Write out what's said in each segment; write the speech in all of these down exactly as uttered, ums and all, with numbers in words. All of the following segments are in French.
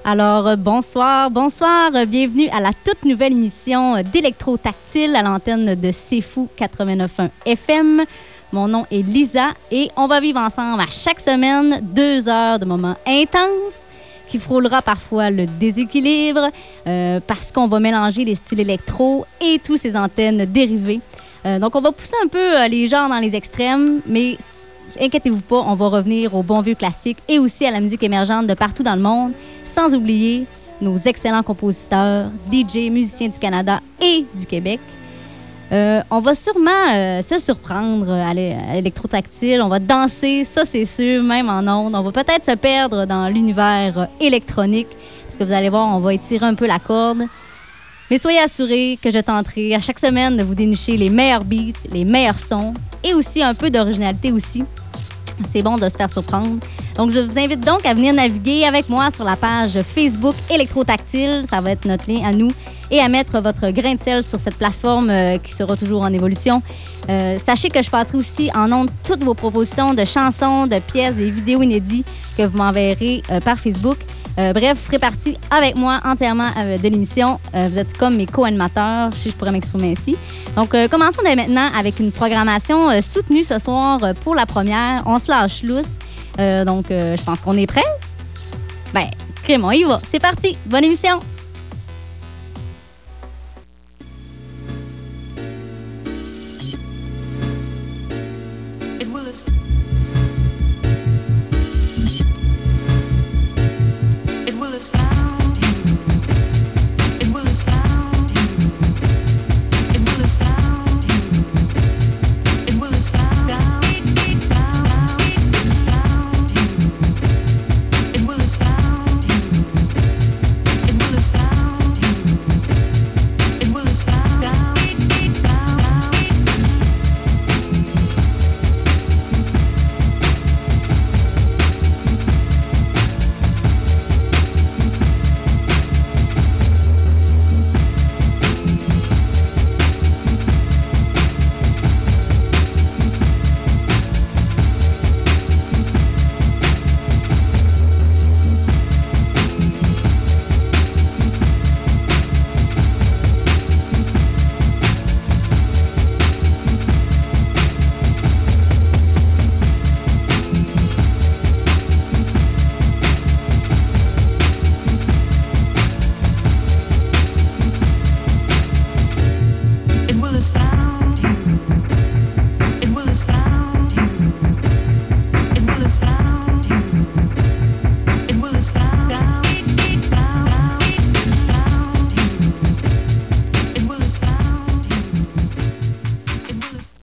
Alors, euh, bonsoir, bonsoir. euh, Bienvenue à la toute nouvelle émission euh, d'Électro-Tactile à l'antenne de C'est Fou quatre-vingt-neuf point un F M. Mon nom est Lisa et on va vivre ensemble à chaque semaine deux heures de moments intenses qui frôlera parfois le déséquilibre euh, parce qu'on va mélanger les styles électro et tous ces antennes dérivées. Euh, donc, on va pousser un peu euh, les genres dans les extrêmes, mais inquiétez-vous pas, on va revenir aux bons vieux classiques et aussi à la musique émergente de partout dans le monde, sans oublier nos excellents compositeurs, D J, musiciens du Canada et du Québec. Euh, on va sûrement euh, se surprendre à l'électrotactile, on va danser, ça c'est sûr, même en ondes. On va peut-être se perdre dans l'univers euh, électronique, parce que vous allez voir, on va étirer un peu la corde. Mais soyez assurés que je tenterai à chaque semaine de vous dénicher les meilleurs beats, les meilleurs sons et aussi un peu d'originalité aussi. C'est bon de se faire surprendre. Donc, je vous invite donc à venir naviguer avec moi sur la page Facebook Électrotactile. Ça va être notre lien à nous. Et à mettre votre grain de sel sur cette plateforme euh, qui sera toujours en évolution. Euh, sachez que je passerai aussi en ondes toutes vos propositions de chansons, de pièces et vidéos inédites que vous m'enverrez euh, par Facebook. Euh, bref, vous ferez partie avec moi entièrement euh, de l'émission. Euh, vous êtes comme mes co-animateurs, si je pourrais m'exprimer ainsi. Donc, euh, commençons dès maintenant avec une programmation euh, soutenue ce soir euh, pour la première. On se lâche lousse. Euh, donc, euh, je pense qu'on est prêts. Ben, crème, on y va. C'est parti. Bonne émission. It will est- It will astound you. It will astound you. It will astound you. It will astound down, down, down you. It will astound you. It will astound you. It will astound down, down, down. It will astound you. It will astound you. It will astound you. It will astound down, down, down, down you. It will astound you. It will astound.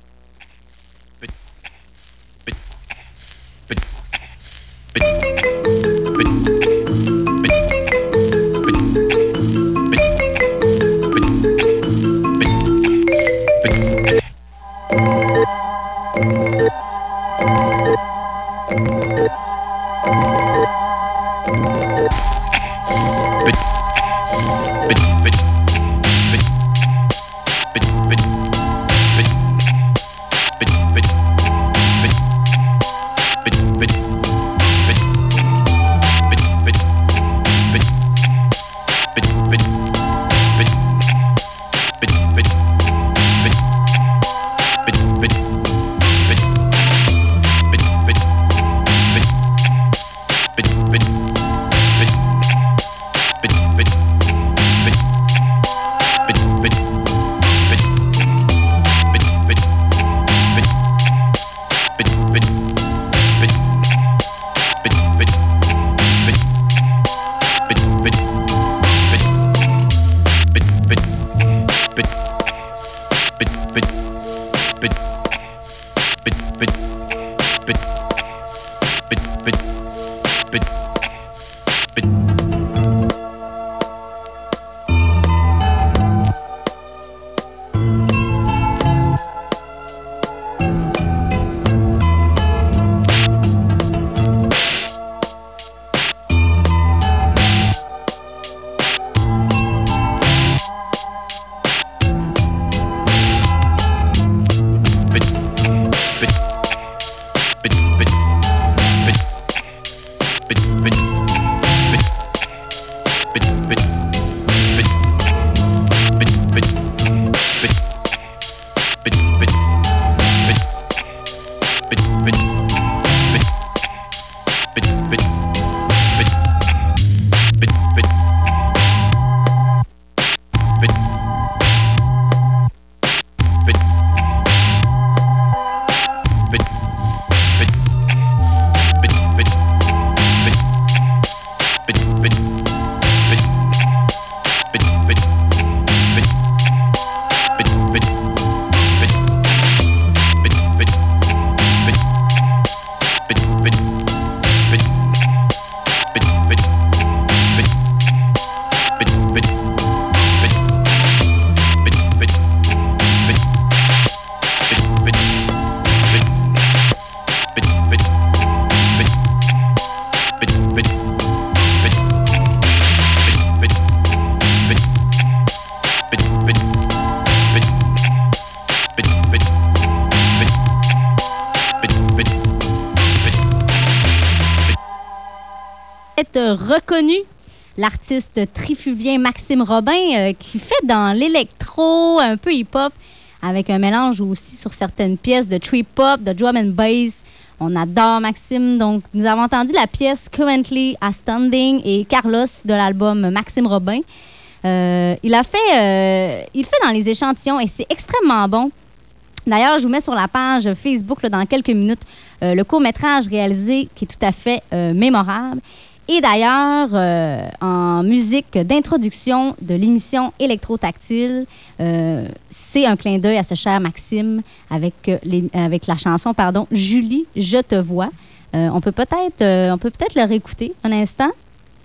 peut-être reconnu l'artiste trifluvien Maxime Robin euh, qui fait dans l'électro, un peu hip-hop, avec un mélange aussi sur certaines pièces de trip-hop, de drum and bass. On adore Maxime. Donc, nous avons entendu la pièce Currently Astounding et Carlos de l'album Maxime Robin. Euh, il a fait, euh, il fait dans les échantillons et c'est extrêmement bon. D'ailleurs, je vous mets sur la page Facebook là, dans quelques minutes euh, le court-métrage réalisé qui est tout à fait euh, mémorable. Et d'ailleurs, euh, en musique d'introduction de l'émission Électro-Tactile, euh, c'est un clin d'œil à ce cher Maxime avec, euh, les, avec la chanson pardon, Julie, je te vois. Euh, on peut peut-être euh, on peut peut-être le réécouter un instant.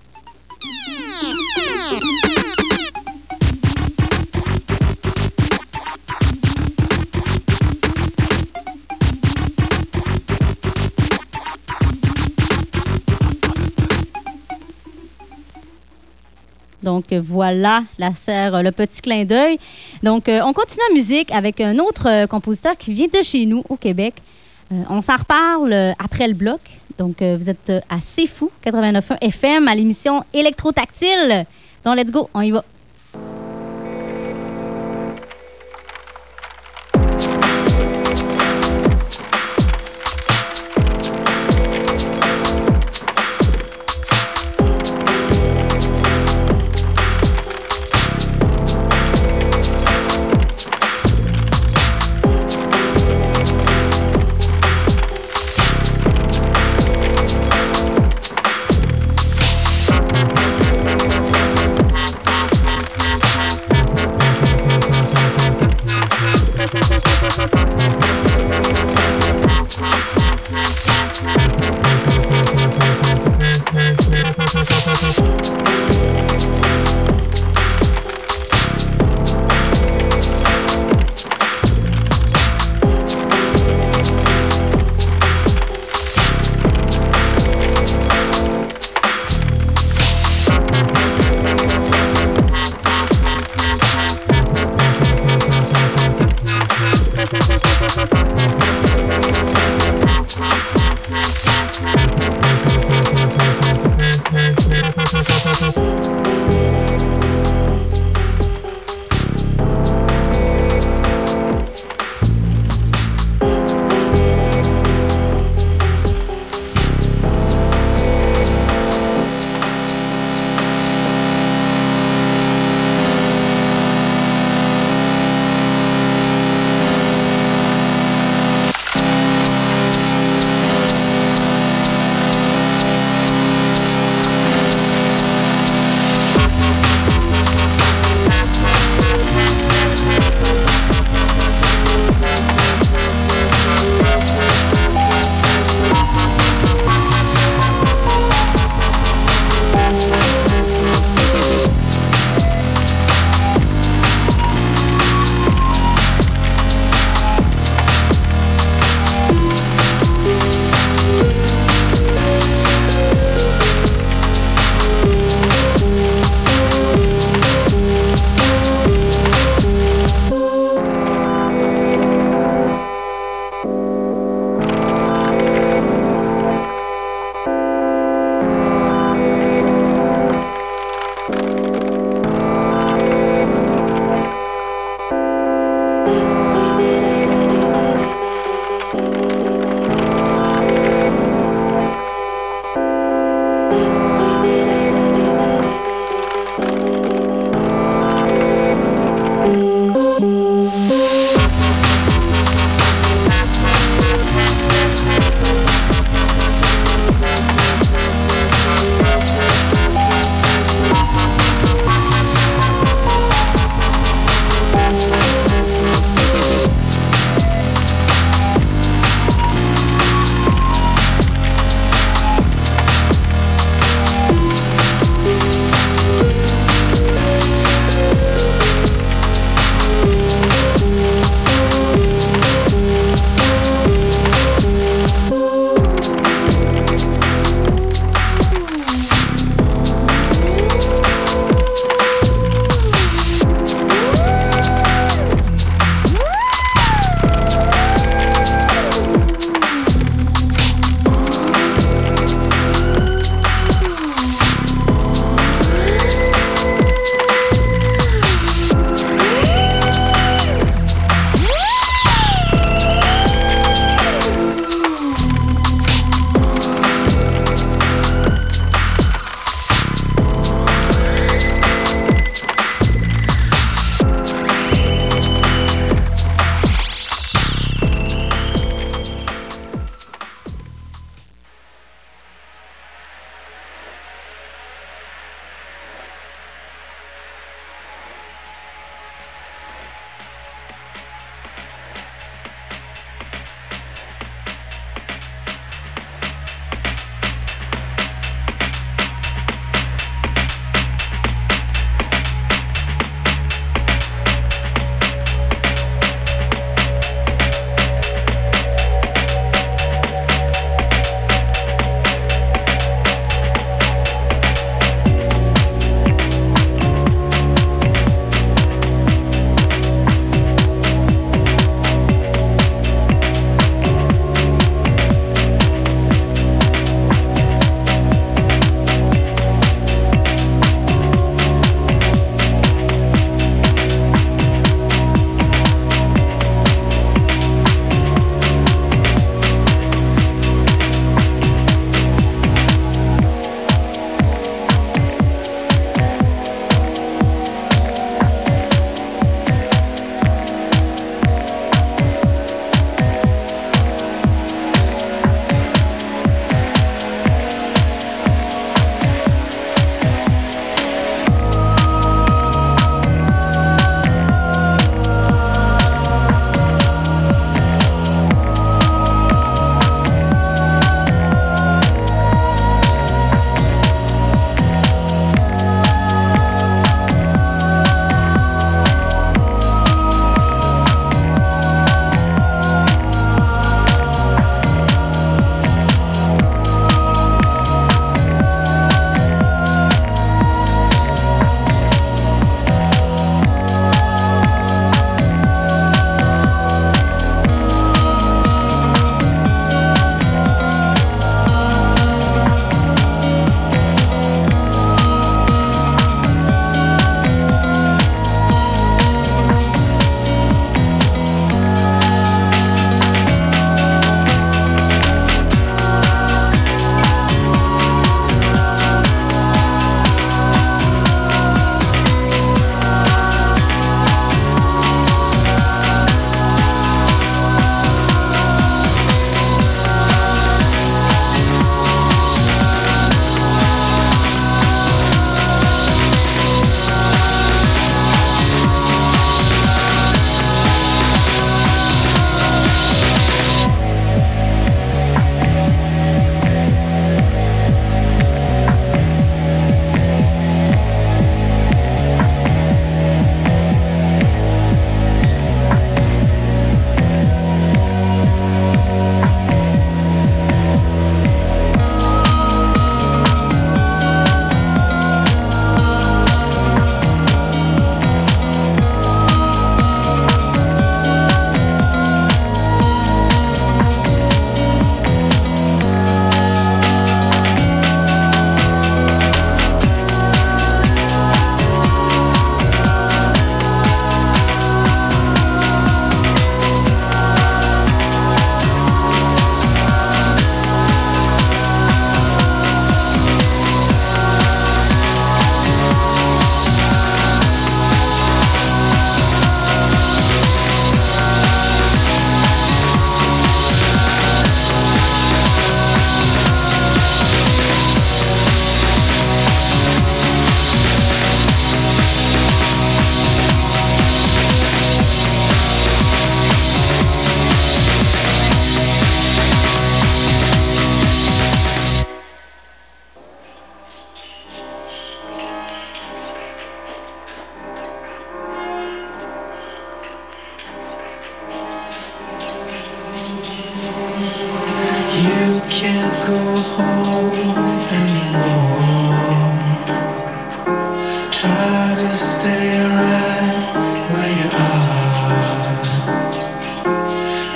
Donc, voilà, la serre, le petit clin d'œil. Donc, euh, on continue la musique avec un autre euh, compositeur qui vient de chez nous, au Québec. Euh, on s'en reparle euh, après le bloc. Donc, euh, vous êtes euh, à C'est Fou, quatre-vingt-neuf point un F M, à l'émission Électro-Tactile. Donc, let's go, on y va.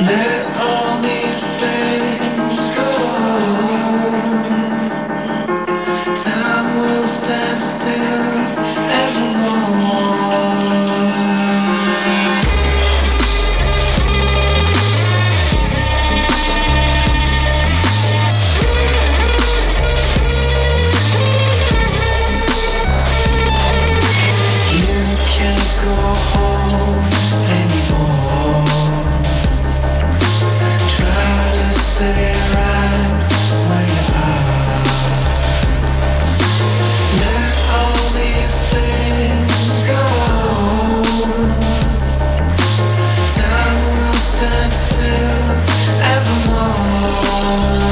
Let all these things go. Time will stand still evermore. You can't go home anymore. Try to stay right where you are. Let all these things go. Time will stand still evermore.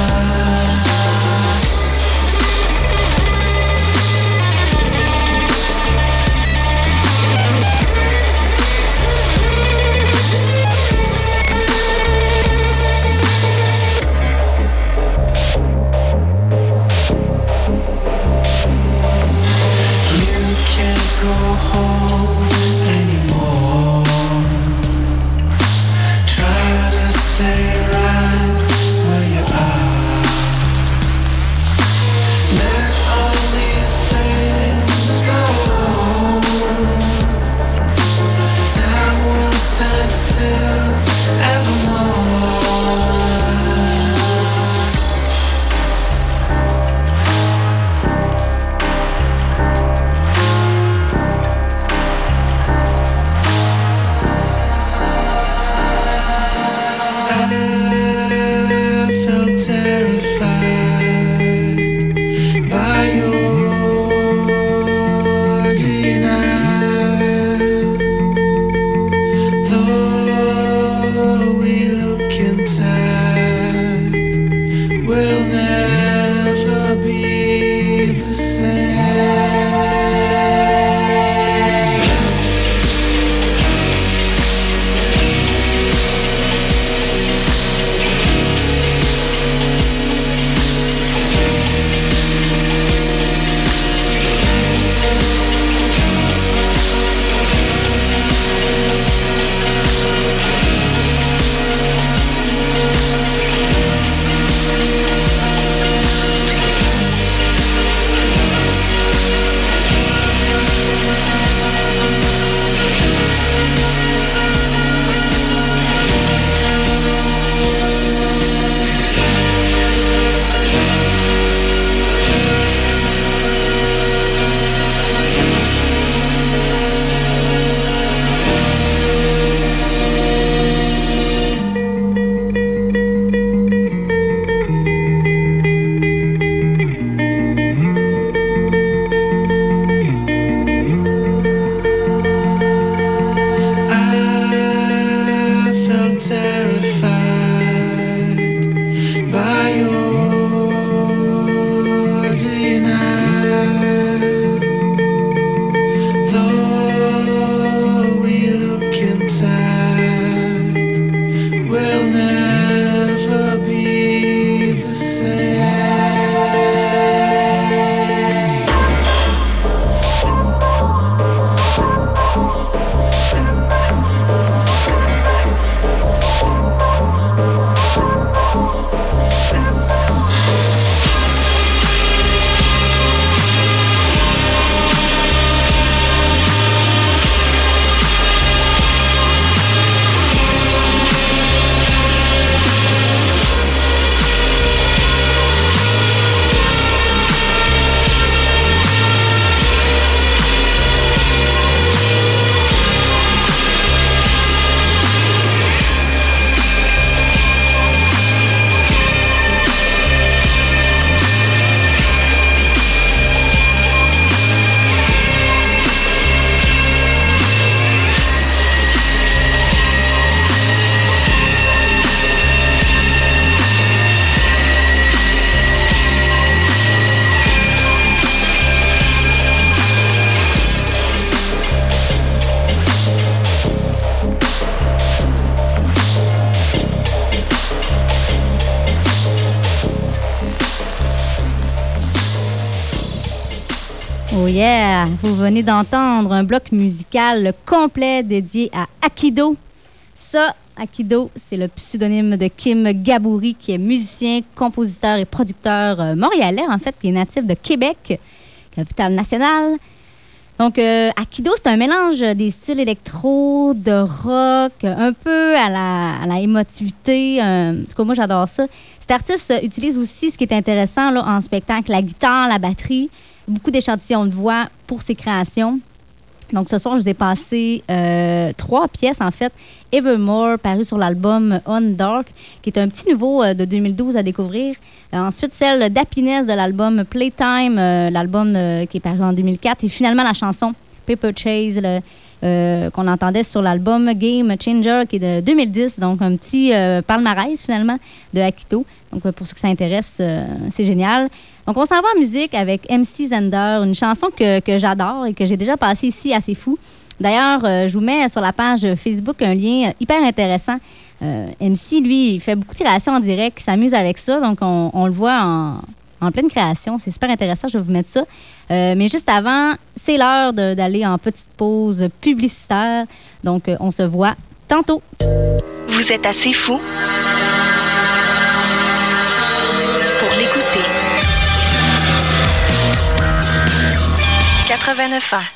Go home anymore. Try to stay right where you are. Let all these things go. Time will stand still evermore. Terrified by your denial. Though we look intact, we'll never be the same. Terrified by your denial. Though we look intact, we'll never be the same. Oh yeah! Vous venez d'entendre un bloc musical complet dédié à Akido. Ça, Akido, c'est le pseudonyme de Kim Gabouri, qui est musicien, compositeur et producteur euh, montréalais, en fait, qui est natif de Québec, capitale nationale. Donc, euh, Akido, c'est un mélange des styles électro, de rock, un peu à la, à la émotivité. Euh, en tout cas, moi, j'adore ça. Cet artiste utilise aussi, ce qui est intéressant là, en spectacle, la guitare, la batterie, beaucoup d'échantillons de voix pour ses créations. Donc, ce soir, je vous ai passé euh, trois pièces, en fait. Evermore, paru sur l'album On Dark, qui est un petit nouveau euh, de deux mille douze à découvrir. Euh, ensuite, celle d'Happiness de l'album Playtime, euh, l'album euh, qui est paru en deux mille quatre. Et finalement, la chanson Paper Chase, le, euh, qu'on entendait sur l'album Game Changer, qui est de deux mille dix. Donc, un petit euh, palmarès, finalement, de Akito. Donc, pour ceux que ça intéresse, euh, c'est génial. Donc, on s'en va en musique avec M C Zender, une chanson que, que j'adore et que j'ai déjà passée ici à C'est Fou. D'ailleurs, euh, je vous mets sur la page Facebook un lien hyper intéressant. Euh, M C, lui, il fait beaucoup de créations en direct, il s'amuse avec ça. Donc, on, on le voit en, en pleine création. C'est super intéressant, je vais vous mettre ça. Euh, mais juste avant, c'est l'heure de, d'aller en petite pause publicitaire. Donc, euh, on se voit tantôt. Vous êtes assez fou pour l'écouter. quatre-vingt-neuf ans.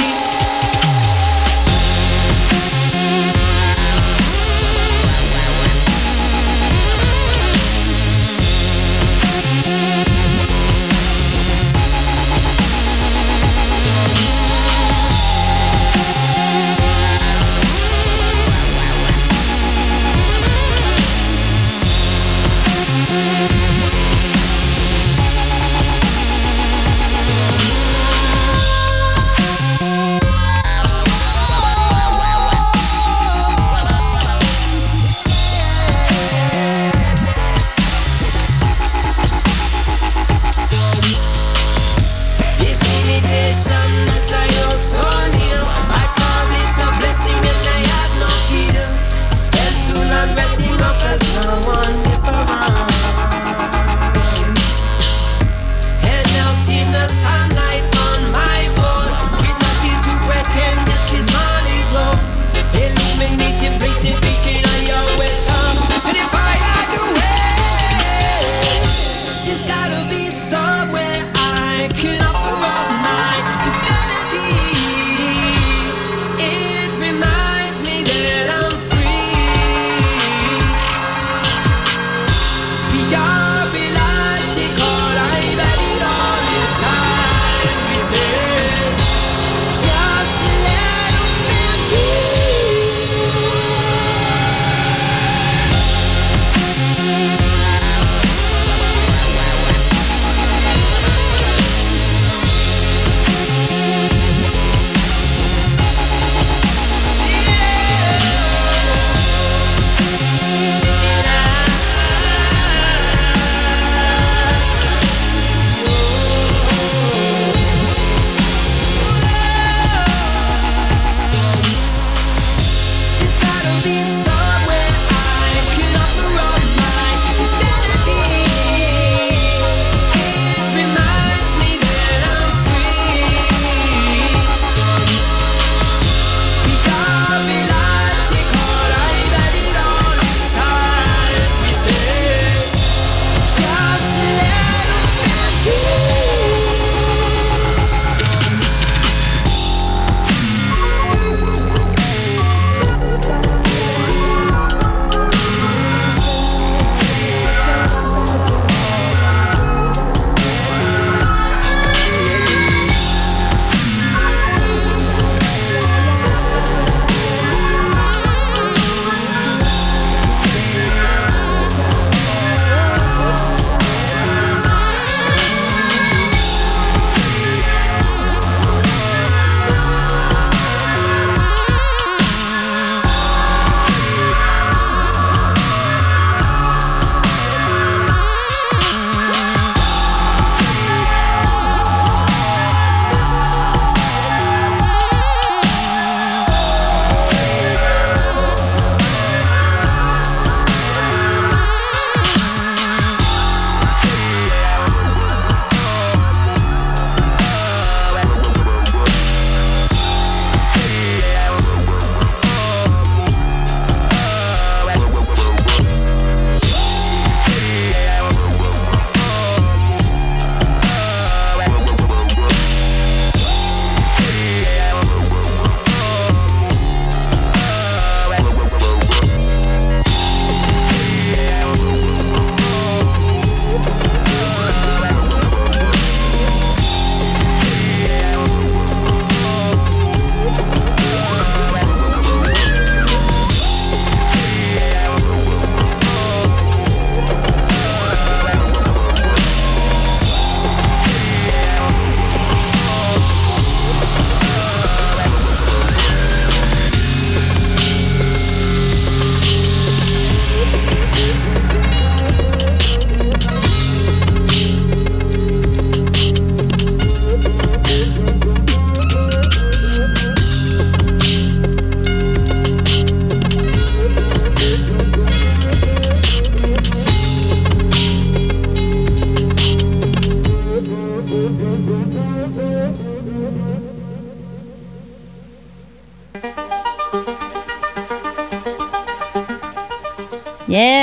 Free.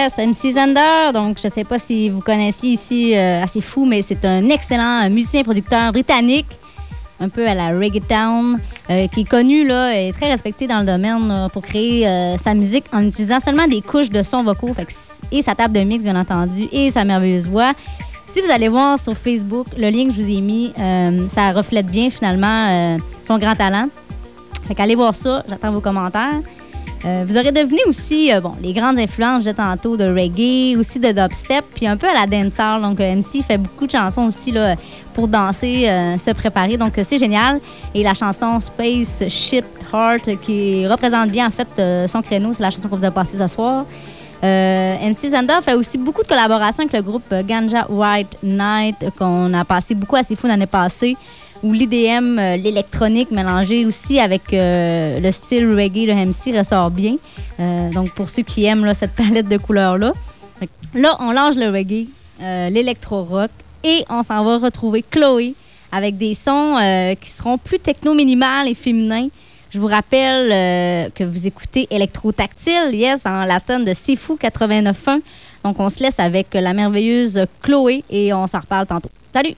Yes, M C Zender. Donc, je ne sais pas si vous connaissiez ici euh, assez fou, mais c'est un excellent musicien-producteur britannique, un peu à la reggaeton, euh, qui est connu là, et très respecté dans le domaine là, pour créer euh, sa musique en utilisant seulement des couches de sons vocaux fait que, et sa table de mix, bien entendu, et sa merveilleuse voix. Si vous allez voir sur Facebook, le lien que je vous ai mis, euh, ça reflète bien finalement euh, son grand talent. Fait qu'allez voir ça, j'attends vos commentaires. Euh, vous aurez deviné aussi euh, bon, les grandes influences, je disais tantôt, de reggae, aussi de dubstep, puis un peu à la dancehall. Donc, euh, M C fait beaucoup de chansons aussi là, pour danser, euh, se préparer. Donc, euh, c'est génial. Et la chanson Space Ship Heart, qui représente bien, en fait, euh, son créneau, c'est la chanson qu'on vous a passée ce soir. Euh, M C Zender fait aussi beaucoup de collaborations avec le groupe Ganja White Night, qu'on a passé beaucoup à C'est Fou l'année passée, où l'I D M, euh, l'électronique mélangée aussi avec euh, le style reggae de M C ressort bien. Euh, donc, pour ceux qui aiment là, cette palette de couleurs-là. Là, on lâche le reggae, euh, l'électro-rock et on s'en va retrouver Chloé avec des sons euh, qui seront plus techno-minimal et féminins. Je vous rappelle euh, que vous écoutez Électro-Tactile, yes, en la tonne de C'est Fou quatre-vingt-neuf point un. Donc, on se laisse avec la merveilleuse Chloé et on s'en reparle tantôt. Salut!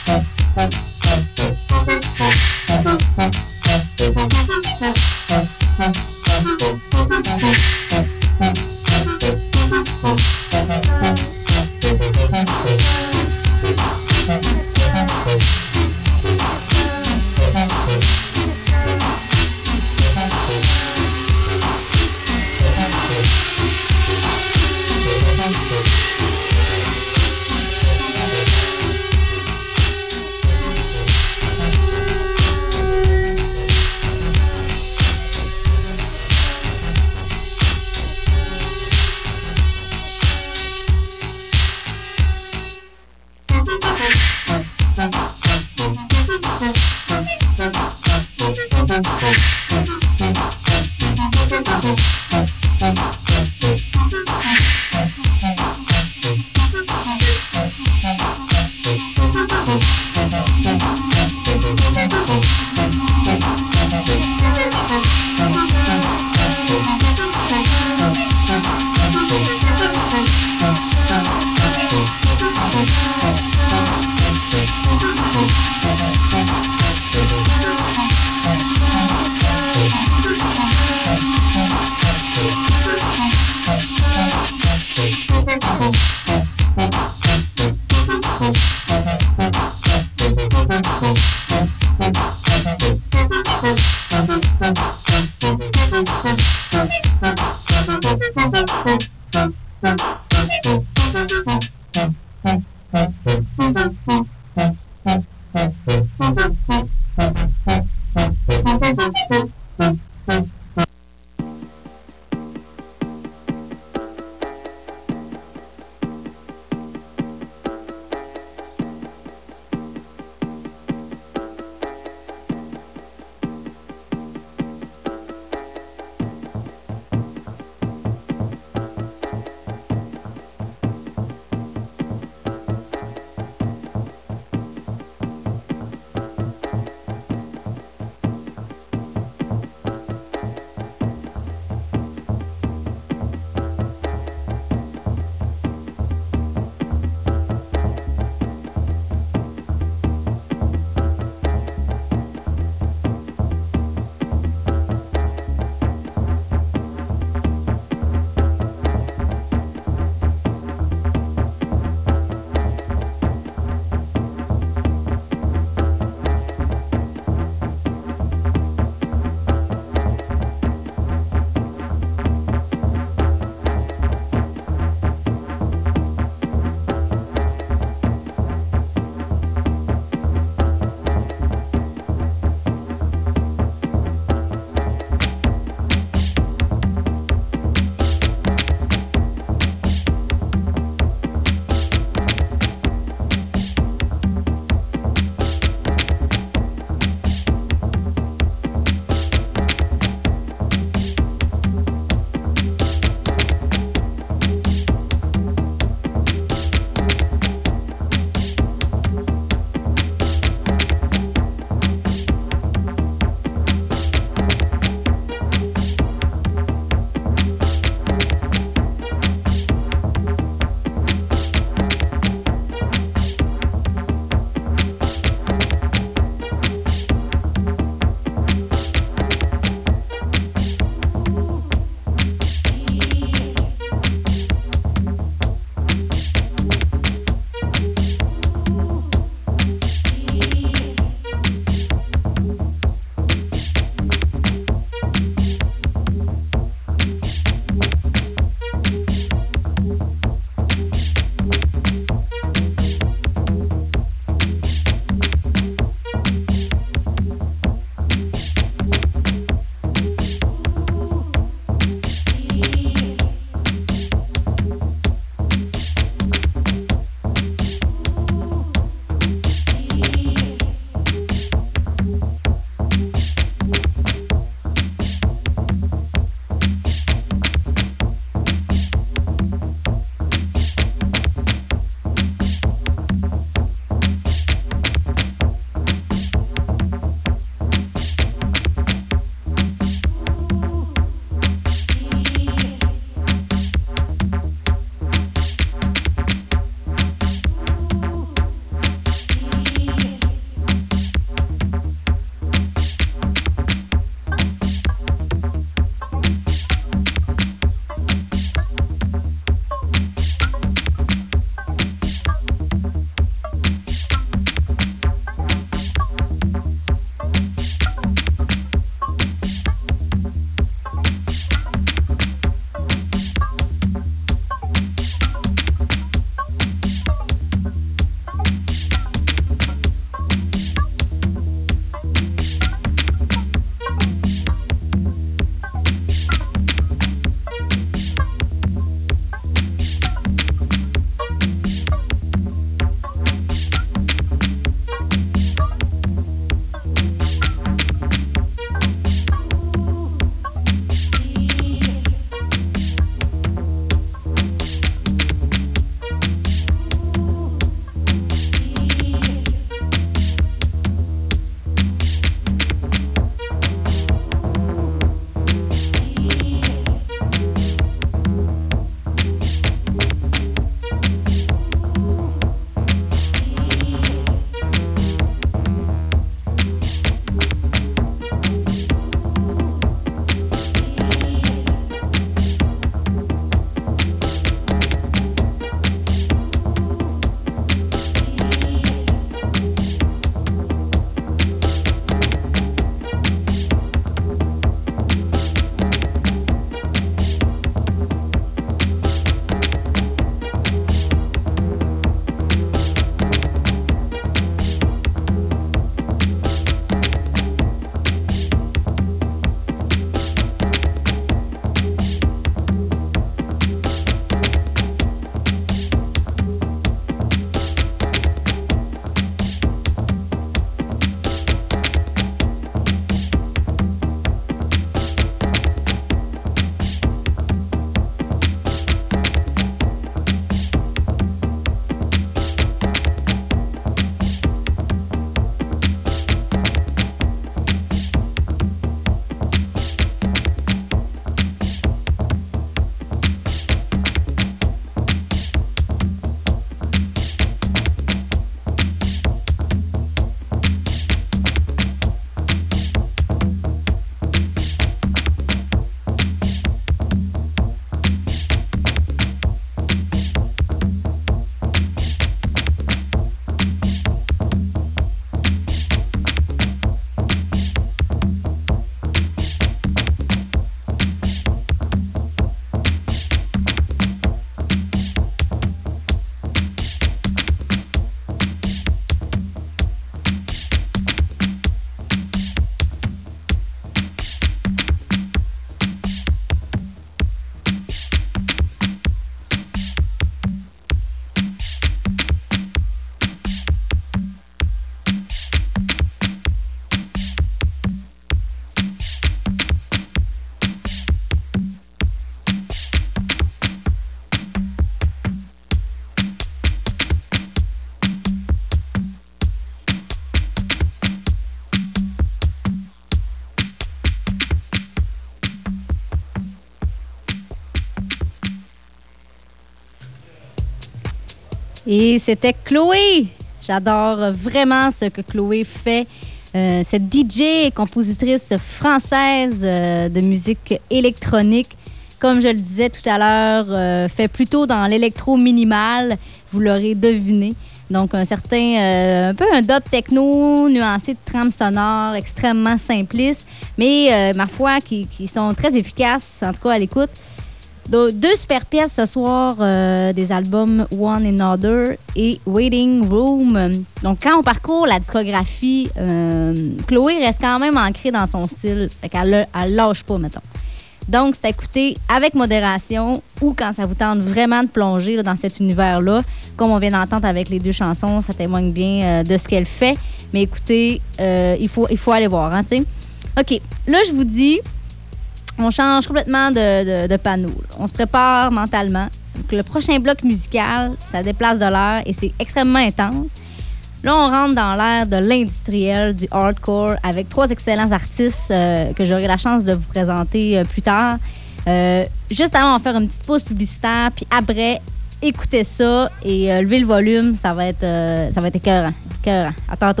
Et c'était Chloé. J'adore vraiment ce que Chloé fait. Euh, cette D J et compositrice française euh, de musique électronique, comme je le disais tout à l'heure, euh, fait plutôt dans l'électro minimal, vous l'aurez deviné. Donc, un certain, euh, un peu un dub techno nuancé de trame sonore, extrêmement simpliste, mais euh, ma foi, qui, qui sont très efficaces, en tout cas à l'écoute. Deux, deux super pièces ce soir, euh, des albums One Another et Waiting Room. Donc, quand on parcourt la discographie, euh, Chloé reste quand même ancrée dans son style. Fait qu'elle elle lâche pas, mettons. Donc, c'est à écouter avec modération ou quand ça vous tente vraiment de plonger là, dans cet univers-là. Comme on vient d'entendre avec les deux chansons, ça témoigne bien euh, de ce qu'elle fait. Mais écoutez, euh, il, faut, il faut aller voir, hein, tu sais. OK, là, je vous dis, on change complètement de, de, de panneau. Là. On se prépare mentalement. Donc, le prochain bloc musical, ça déplace de l'air et c'est extrêmement intense. Là, on rentre dans l'ère de l'industriel, du hardcore, avec trois excellents artistes euh, que j'aurai la chance de vous présenter euh, plus tard. Euh, juste avant, on va faire une petite pause publicitaire, puis après, écoutez ça et euh, levez le volume, ça va être, euh, ça va être écœurant. écœurant. À tantôt.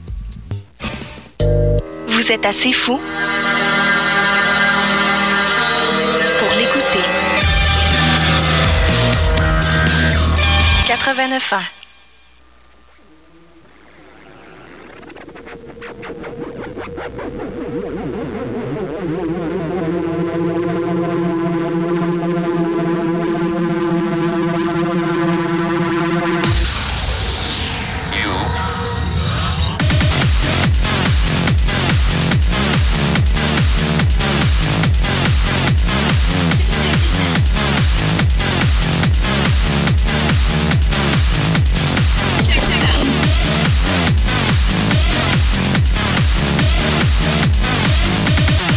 Vous êtes assez fou pour l'écouter. quatre-vingt-neuf ans. Check it out.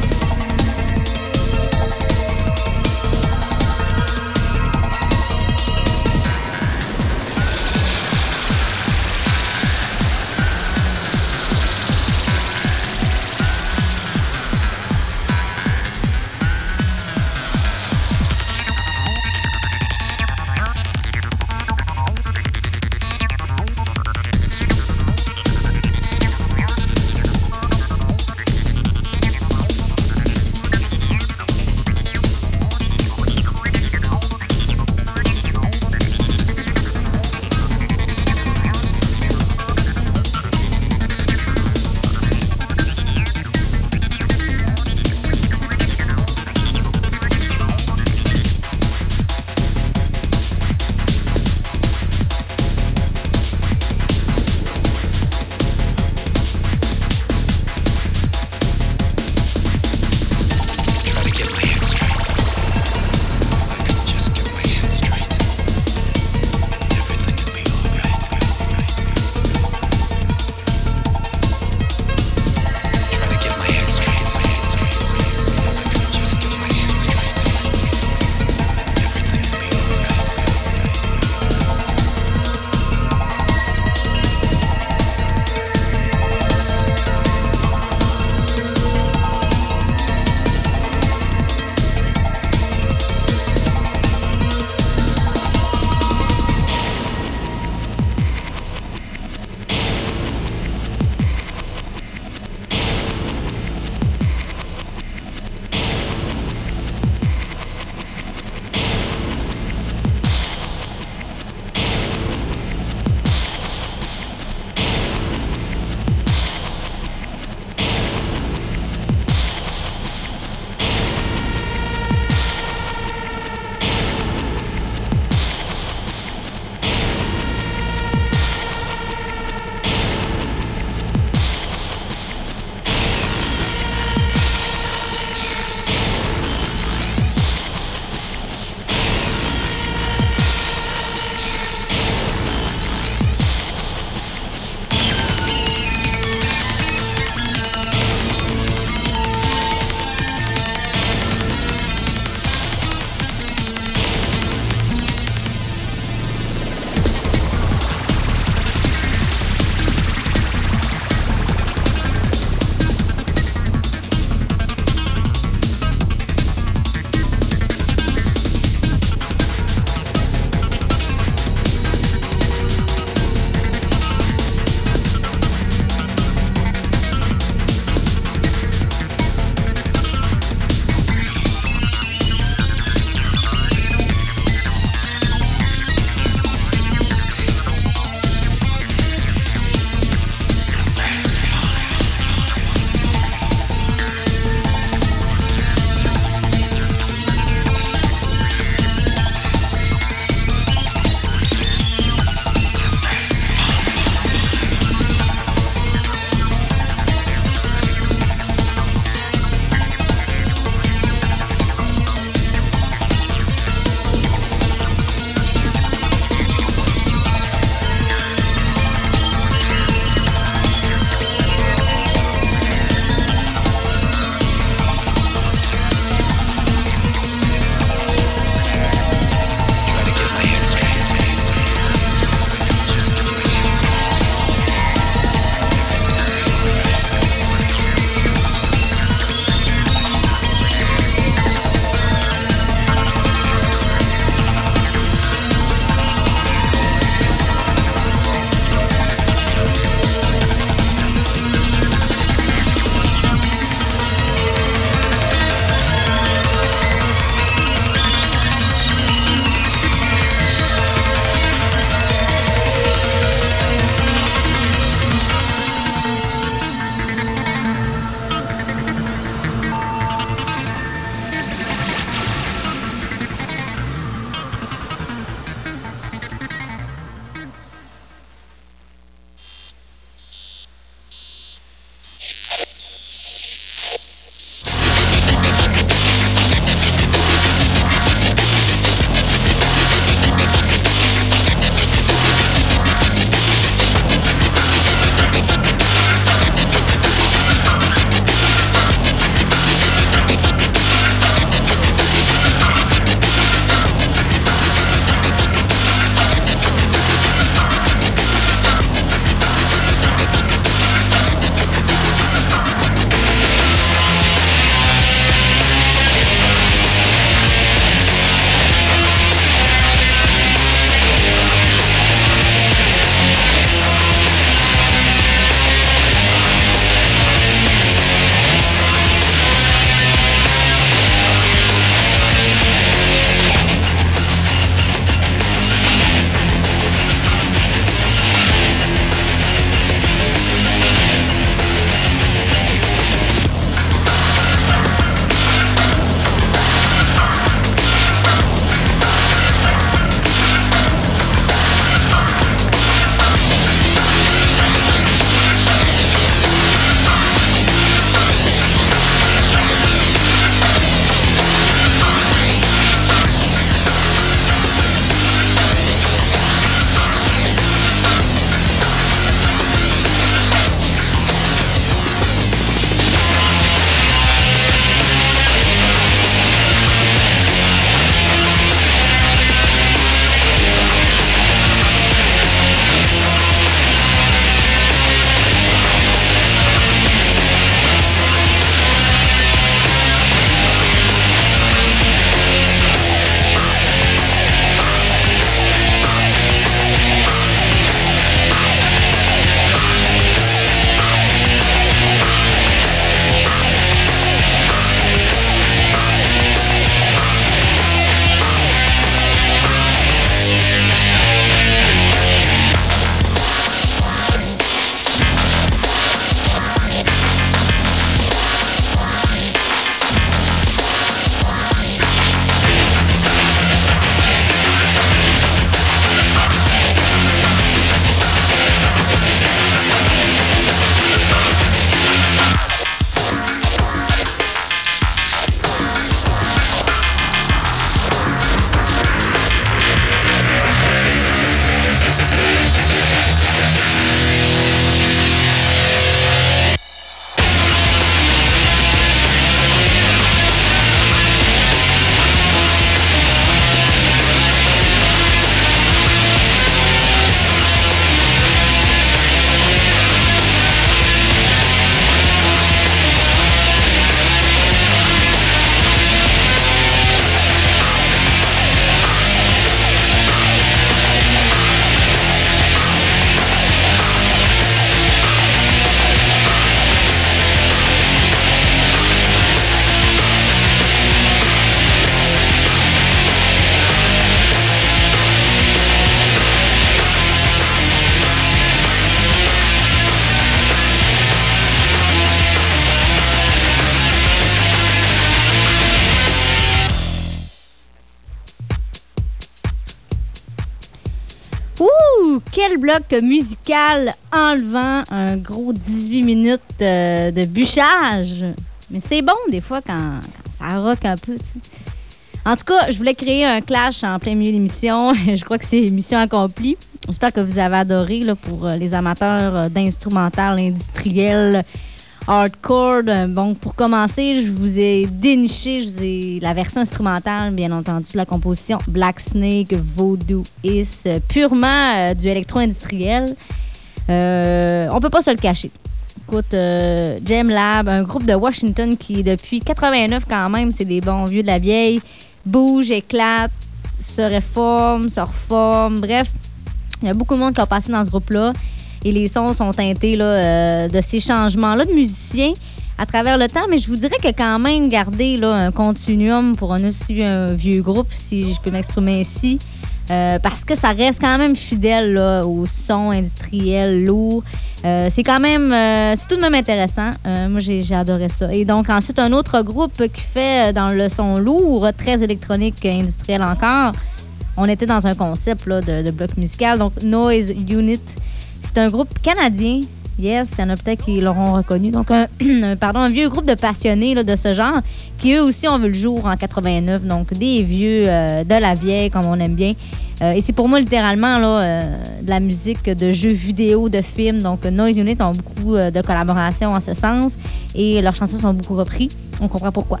bel bloc musical enlevant un gros dix-huit minutes euh, de bûchage. Mais c'est bon, des fois, quand, quand ça rock un peu, tu sais. En tout cas, je voulais créer un clash en plein milieu d'émission. Je crois que c'est mission accomplie. J'espère que vous avez adoré là, pour les amateurs d'instrumental industriel hardcore. Bon, pour commencer, je vous ai déniché je vous ai la version instrumentale, bien entendu, la composition Black Snake, Voodoo Is, purement euh, du électro-industriel. Euh, on peut pas se le cacher. Écoute, euh, Jem Lab, un groupe de Washington qui, depuis quatre-vingt-neuf quand même, c'est des bons vieux de la vieille, bouge, éclate, se réforme, se reforme, bref, il y a beaucoup de monde qui a passé dans ce groupe-là. Et les sons sont teintés là, euh, de ces changements-là de musiciens à travers le temps. Mais je vous dirais que quand même garder là, un continuum pour un aussi un vieux groupe, si je peux m'exprimer ainsi, euh, parce que ça reste quand même fidèle là, au son industriel lourd. Euh, c'est quand même, euh, c'est tout de même intéressant. Euh, moi, j'ai, j'ai adoré ça. Et donc ensuite, un autre groupe qui fait dans le son lourd, très électronique, industriel encore. On était dans un concept là, de, de bloc musical, donc Noise Unit. C'est un groupe canadien. Yes, il y en a peut-être qui l'auront reconnu. Donc, un, pardon, un vieux groupe de passionnés là, de ce genre qui, eux aussi, ont vu le jour en quatre-vingt-neuf. Donc, des vieux euh, de la vieille, comme on aime bien. Euh, et c'est pour moi, littéralement, là, euh, de la musique de jeux vidéo, de films. Donc, Noise Unit ont beaucoup euh, de collaborations en ce sens. Et leurs chansons sont beaucoup reprises. On comprend pourquoi.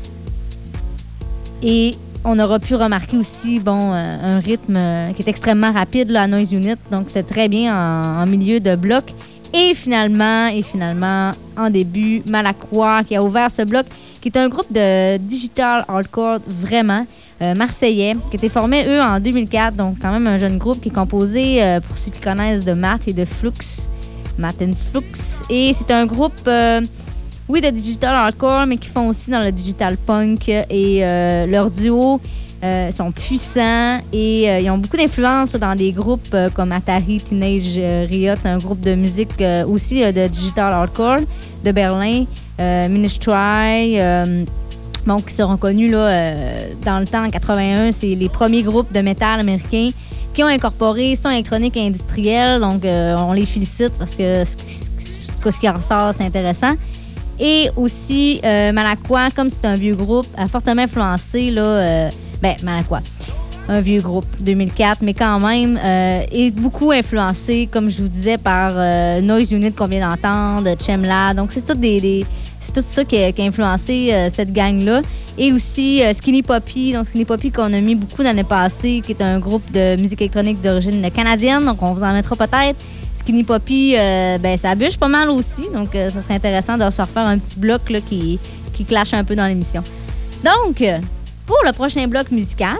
Et on aura pu remarquer aussi bon, euh, un rythme euh, qui est extrêmement rapide là, à Noise Unit. Donc, c'est très bien en, en milieu de bloc. Et finalement, et finalement, en début, Malacroix qui a ouvert ce bloc, qui est un groupe de digital hardcore vraiment euh, marseillais, qui a été formé, eux, en deux mille quatre. Donc, quand même un jeune groupe qui est composé, euh, pour ceux qui connaissent, de Matt et de Flux. Matt and Flux. Et c'est un groupe... Euh, Oui, de digital hardcore, mais qui font aussi dans le digital punk. Et euh, leur duo euh, sont puissants et euh, ils ont beaucoup d'influence dans des groupes euh, comme Atari, Teenage euh, Riot, un groupe de musique euh, aussi euh, de digital hardcore de Berlin, euh, Ministry, euh, bon, qui seront connus là, euh, dans le temps, en quatre-vingt-un. C'est les premiers groupes de métal américains qui ont incorporé son électronique industriel. Donc, euh, on les félicite parce que ce qui, ce qui en ressort, c'est intéressant. Et aussi, euh, Malacroix, comme c'est un vieux groupe, a fortement influencé, là, euh, ben, Malacroix, un vieux groupe, deux mille quatre, mais quand même, euh, est beaucoup influencé, comme je vous disais, par euh, Noise Unit qu'on vient d'entendre, Chemla. Donc, c'est tout, des, des, c'est tout ça qui a, qui a influencé euh, cette gang-là. Et aussi euh, Skinny Poppy, donc Skinny Poppy qu'on a mis beaucoup l'année passée, qui est un groupe de musique électronique d'origine canadienne, donc on vous en mettra peut-être. Skinny Poppy, euh, ben, ça bûche pas mal aussi. Donc, euh, ça serait intéressant de se refaire un petit bloc là, qui, qui clash un peu dans l'émission. Donc, euh, pour le prochain bloc musical,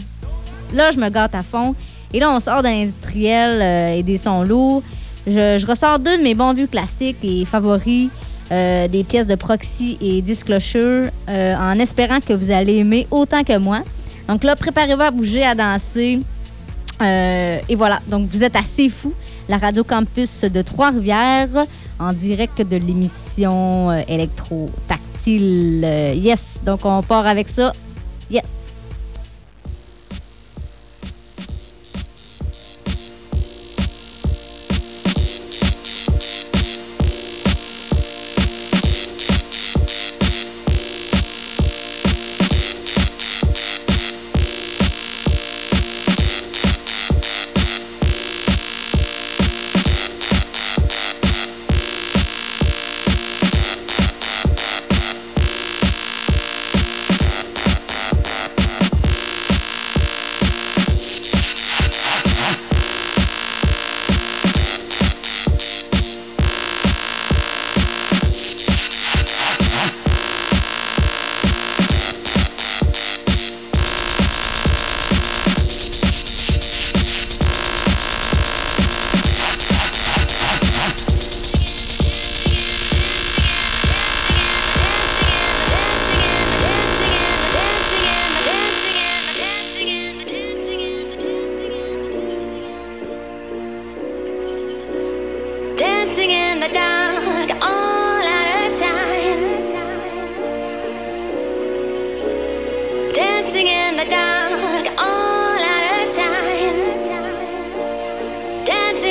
là, je me gâte à fond. Et là, on sort de l'industriel euh, et des sons lourds. Je, je ressors deux de mes bons vieux classiques et favoris, euh, des pièces de Proxy et Disclosure, euh, en espérant que vous allez aimer autant que moi. Donc là, préparez-vous à bouger, à danser. Euh, et voilà, donc vous êtes assez fous. La Radio Campus de Trois-Rivières, en direct de l'émission euh, électro-tactile. Euh, yes, donc on part avec ça. Yes. dancing in the dark all at a time, dancing in the dark all at a time, dancing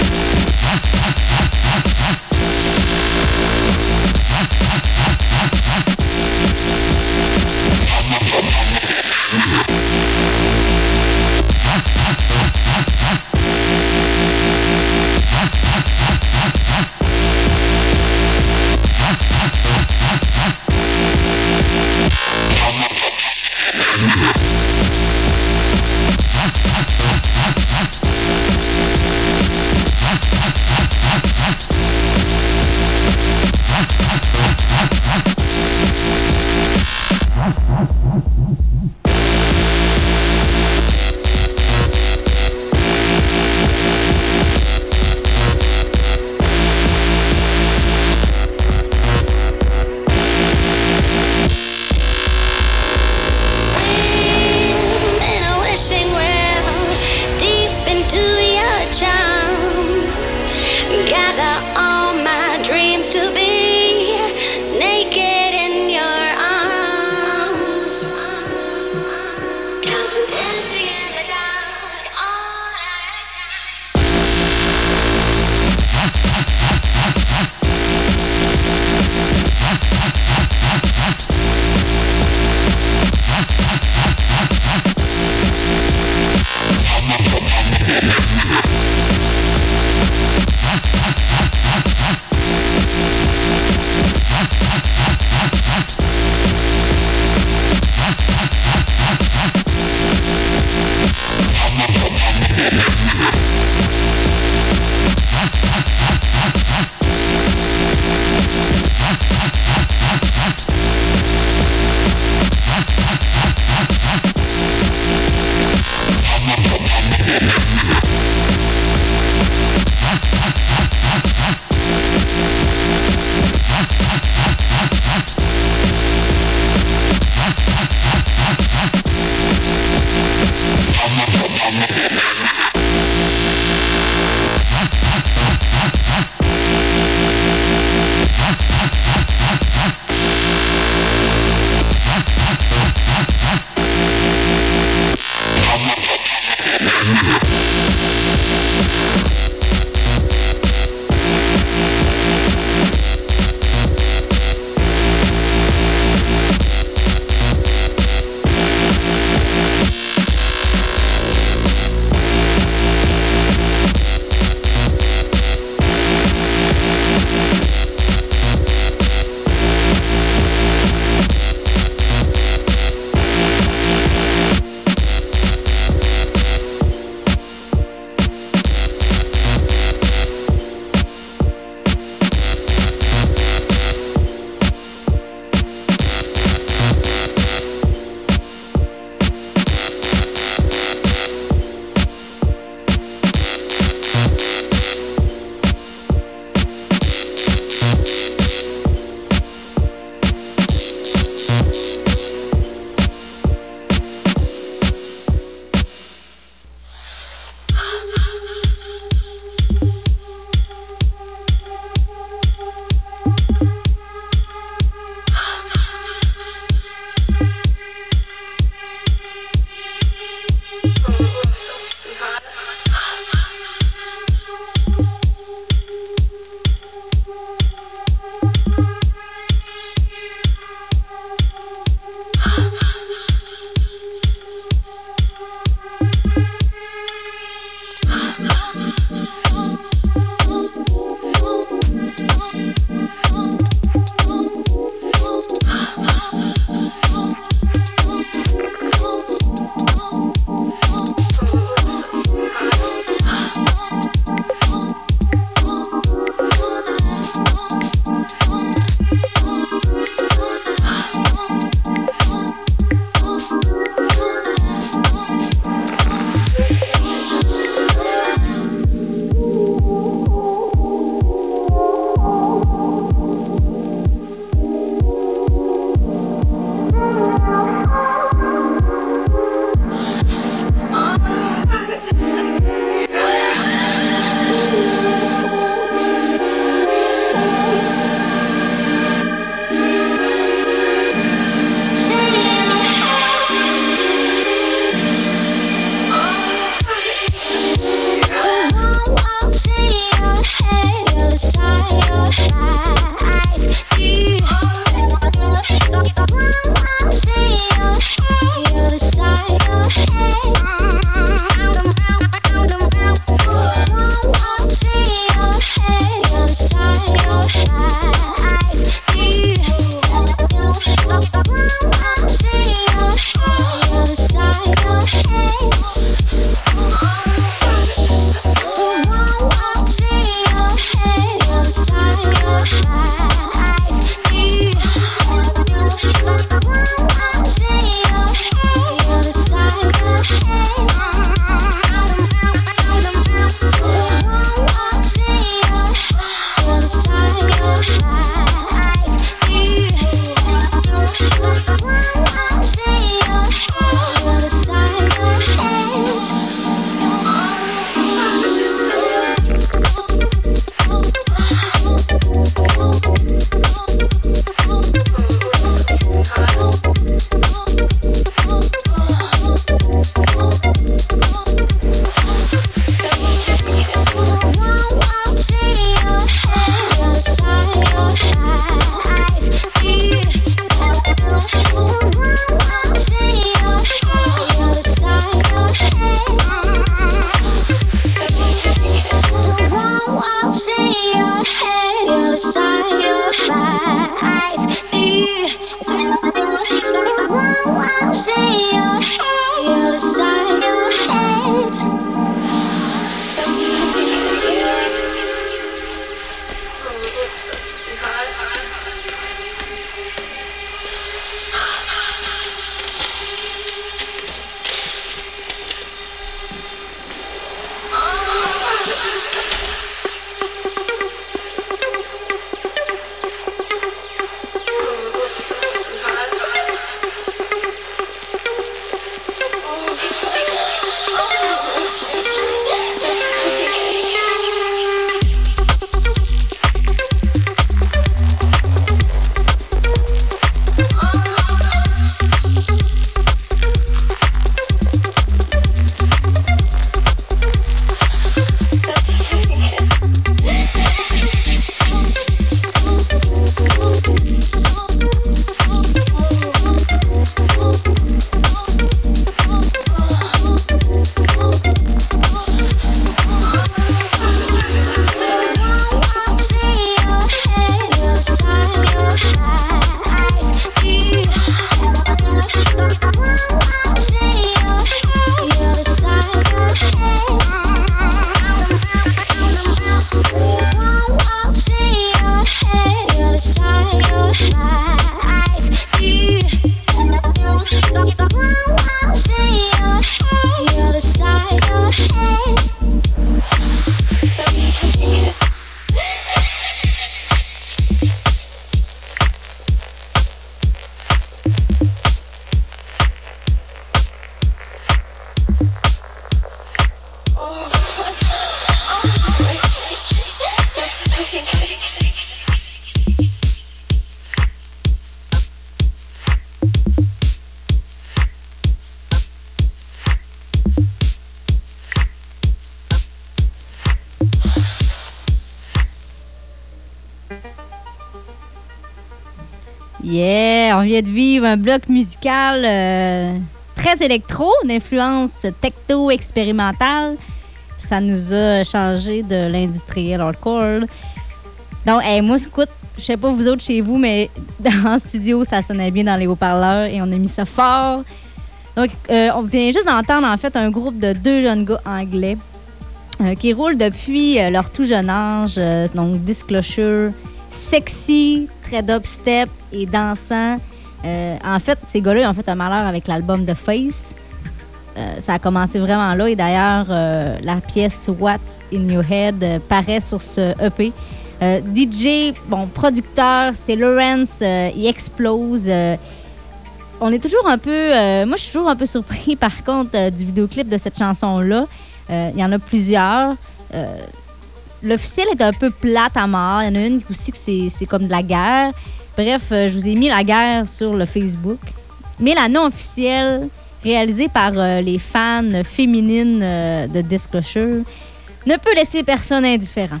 Yeah, on vient de vivre un bloc musical euh, très électro, d'influence techno-expérimentale. Ça nous a changé de l'industriel hardcore. Donc, hey, moi, écoute, je sais pas vous autres chez vous, mais en studio, ça sonnait bien dans les haut-parleurs et on a mis ça fort. Donc, euh, on vient juste d'entendre, en fait, un groupe de deux jeunes gars anglais euh, qui roulent depuis euh, leur tout jeune âge. Euh, donc, Disclosure, sexy, très dubstep et dansant. Euh, en fait, ces gars-là, ils ont fait un malheur avec l'album The Face. Euh, ça a commencé vraiment là. Et d'ailleurs, euh, la pièce What's in Your Head euh, paraît sur ce E P. Euh, D J, bon, producteur, c'est Lawrence, euh, il explose. Euh, on est toujours un peu... Euh, moi, je suis toujours un peu surpris, par contre, euh, du vidéoclip de cette chanson-là. Euh, il y en a plusieurs. Euh, L'officiel est un peu plate à mort. Il y en a une aussi que c'est, c'est comme de la guerre. Bref, euh, je vous ai mis la guerre sur le Facebook. Mais la non-officielle, réalisée par euh, les fans féminines euh, de Disclosure, ne peut laisser personne indifférent.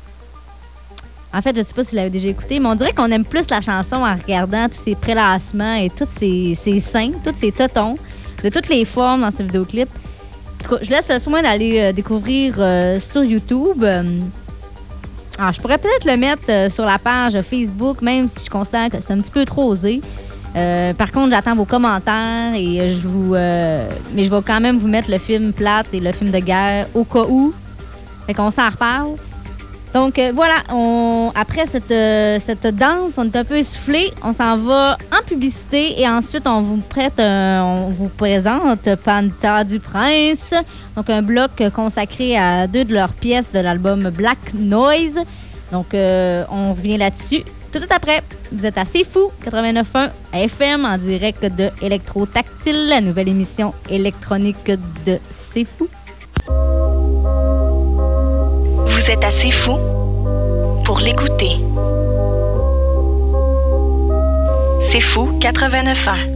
En fait, je ne sais pas si vous l'avez déjà écouté, mais on dirait qu'on aime plus la chanson en regardant tous ces prélassements et tous ces, ces seins, tous ces totons, de toutes les formes dans ce vidéoclip. En tout cas, je laisse le soin d'aller euh, découvrir euh, sur YouTube. Euh, alors, je pourrais peut-être le mettre euh, sur la page Facebook, même si je constate que c'est un petit peu trop osé. Euh, par contre, j'attends vos commentaires et je vous, euh, mais je vais quand même vous mettre le film plate et le film de guerre au cas où. Fait qu'on s'en reparle. Donc euh, voilà, on, après cette, euh, cette danse, on est un peu essoufflé. On s'en va en publicité et ensuite on vous prête, un, on vous présente Panta du Prince. Donc un bloc consacré à deux de leurs pièces de l'album Black Noise. Donc euh, on revient là-dessus tout de suite après. Vous êtes à C'est Fou, quatre-vingt-neuf point un F M en direct de Électro Tactile, la nouvelle émission électronique de C'est Fou. Vous êtes assez fou pour l'écouter. C'est Fou quatre-vingt-neuf ans.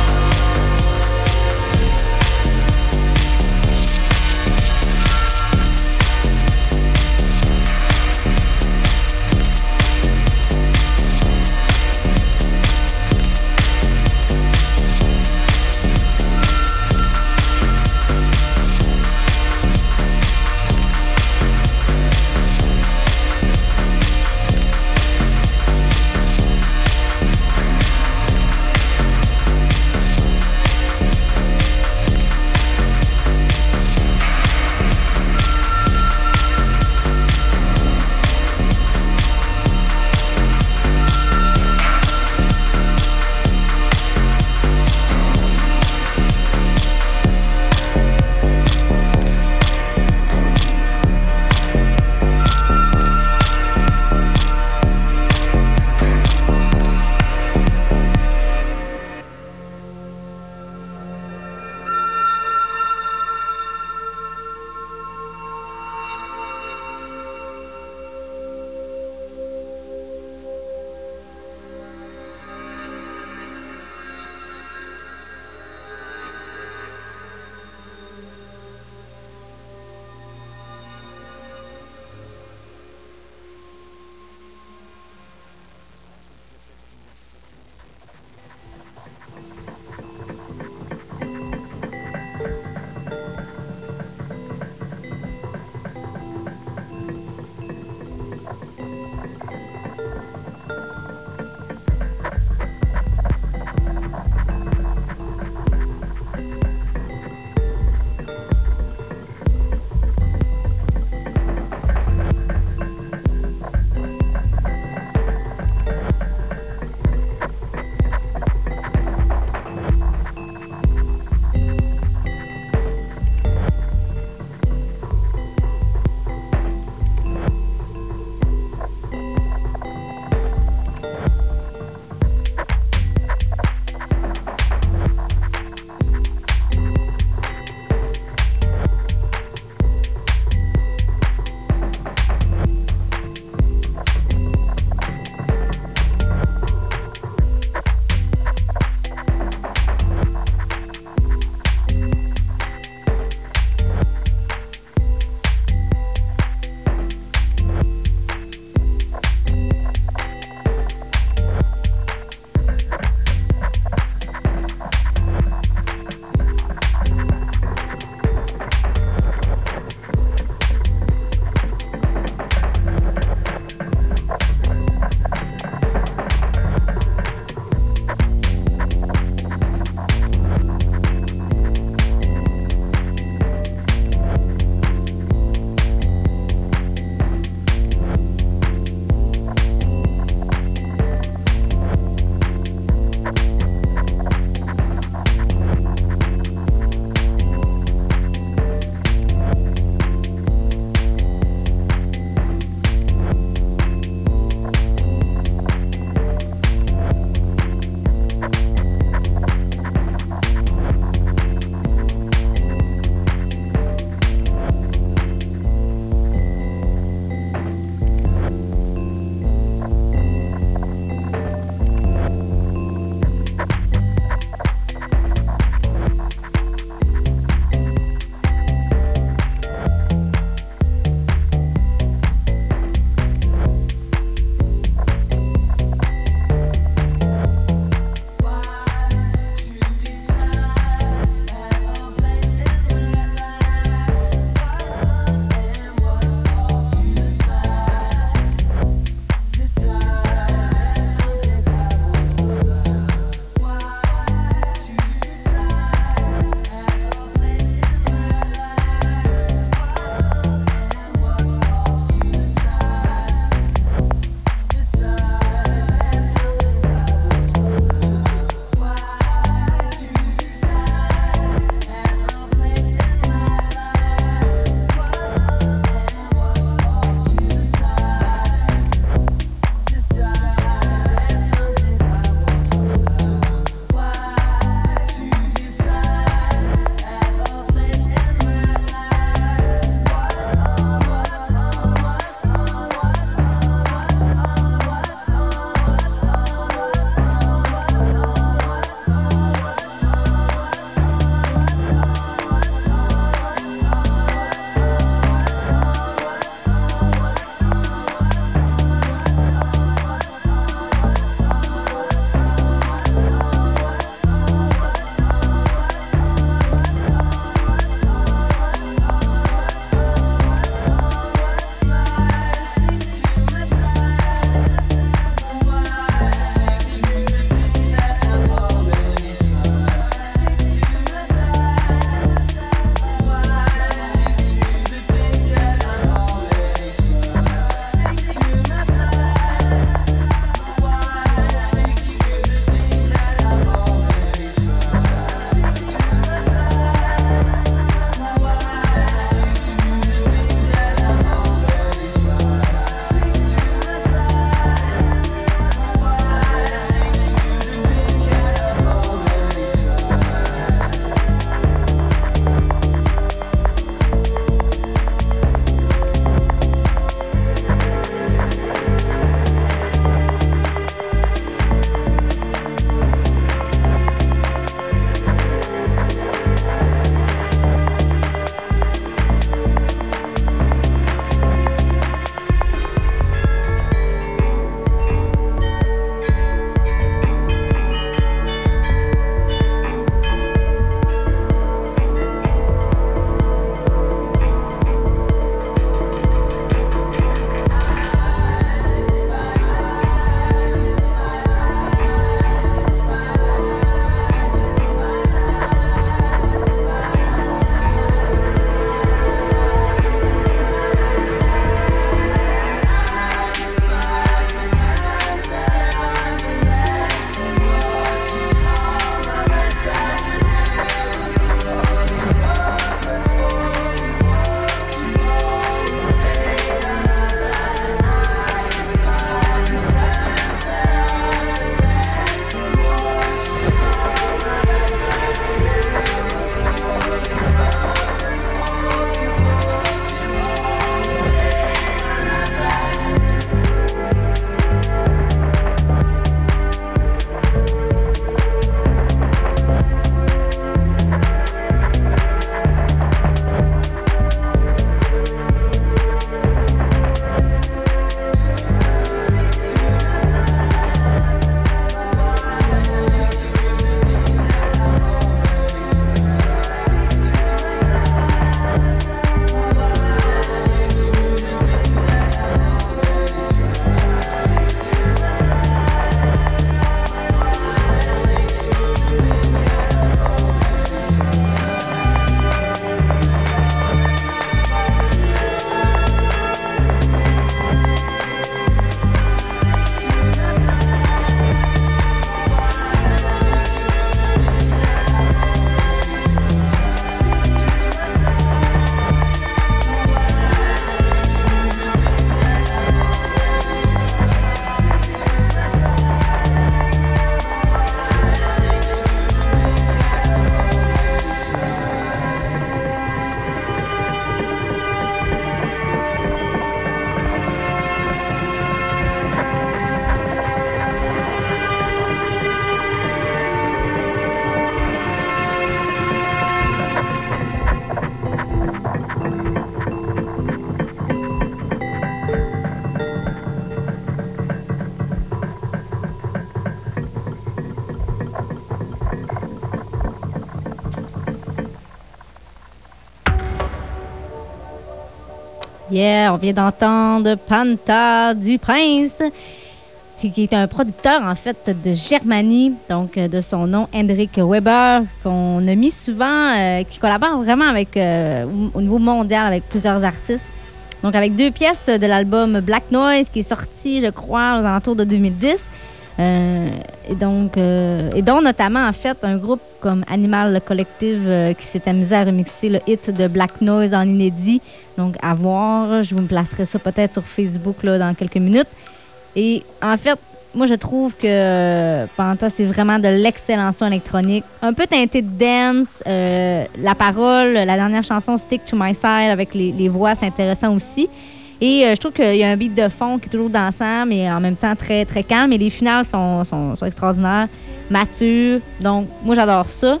Yeah, on vient d'entendre Panta du Prince, qui est un producteur, en fait, de Germanie, donc de son nom, Hendrik Weber, qu'on a mis souvent, euh, qui collabore vraiment avec, euh, au niveau mondial avec plusieurs artistes. Donc, avec deux pièces de l'album Black Noise, qui est sorti, je crois, aux alentours de deux mille dix. Euh, et, donc, euh, et dont notamment, en fait, un groupe comme Animal Collective euh, qui s'est amusé à remixer le hit de Black Noise en inédit. Donc, à voir. Je vous me placerai ça peut-être sur Facebook là, dans quelques minutes. Et en fait, moi, je trouve que euh, Panta, c'est vraiment de l'excellent son électronique. Un peu teinté de dance. Euh, la parole, la dernière chanson, Stick to My Side, avec les, les voix, c'est intéressant aussi. Et euh, je trouve qu'il y a un beat de fond qui est toujours dansant, mais en même temps très, très calme. Et les finales sont, sont, sont extraordinaires, matures. Donc, moi, j'adore ça.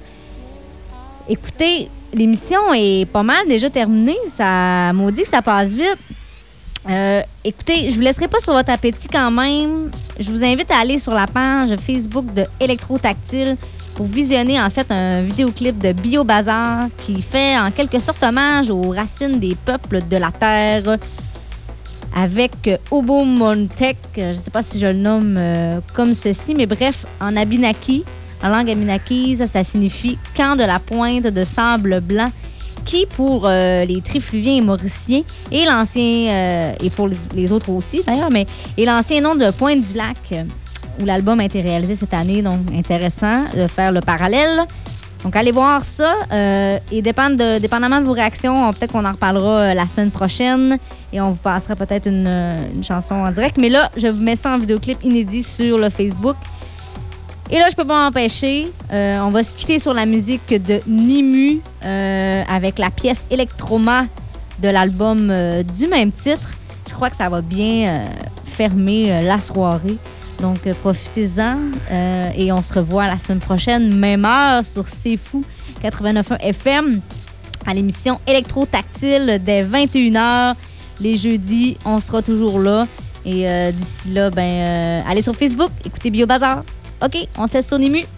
Écoutez, l'émission est pas mal déjà terminée. Ça maudit que ça passe vite. Euh, écoutez, je vous laisserai pas sur votre appétit quand même. Je vous invite à aller sur la page Facebook de Électro-Tactile pour visionner en fait un vidéoclip de Bio Bazar qui fait en quelque sorte hommage aux racines des peuples de la Terre avec Obo Montek. Je ne sais pas si je le nomme euh, comme ceci, mais bref, en Abinaki, en langue abinaki, ça, ça signifie camp de la pointe de sable blanc, qui, pour euh, les Trifluviens et Mauriciens, et l'ancien, euh, et pour les autres aussi d'ailleurs, mais et l'ancien nom de Pointe-du-Lac, euh, où l'album a été réalisé cette année. Donc, intéressant de faire le parallèle. Donc, allez voir ça. Euh, et dépend de, dépendamment de vos réactions, peut-être qu'on en reparlera euh, la semaine prochaine et on vous passera peut-être une, une chanson en direct. Mais là, je vous mets ça en vidéoclip inédit sur le Facebook. Et là, je peux pas m'empêcher. Euh, on va se quitter sur la musique de Nimu euh, avec la pièce Electroma de l'album euh, du même titre. Je crois que ça va bien euh, fermer euh, la soirée. Donc, euh, profitez-en euh, et on se revoit la semaine prochaine, même heure, sur C'est Fou quatre-vingt-neuf point un F M à l'émission Électro-Tactile dès vingt et une heures. Les jeudis, on sera toujours là. Et euh, d'ici là, ben, euh, allez sur Facebook, écoutez Bio Bazar. OK, on se laisse sur Nimu.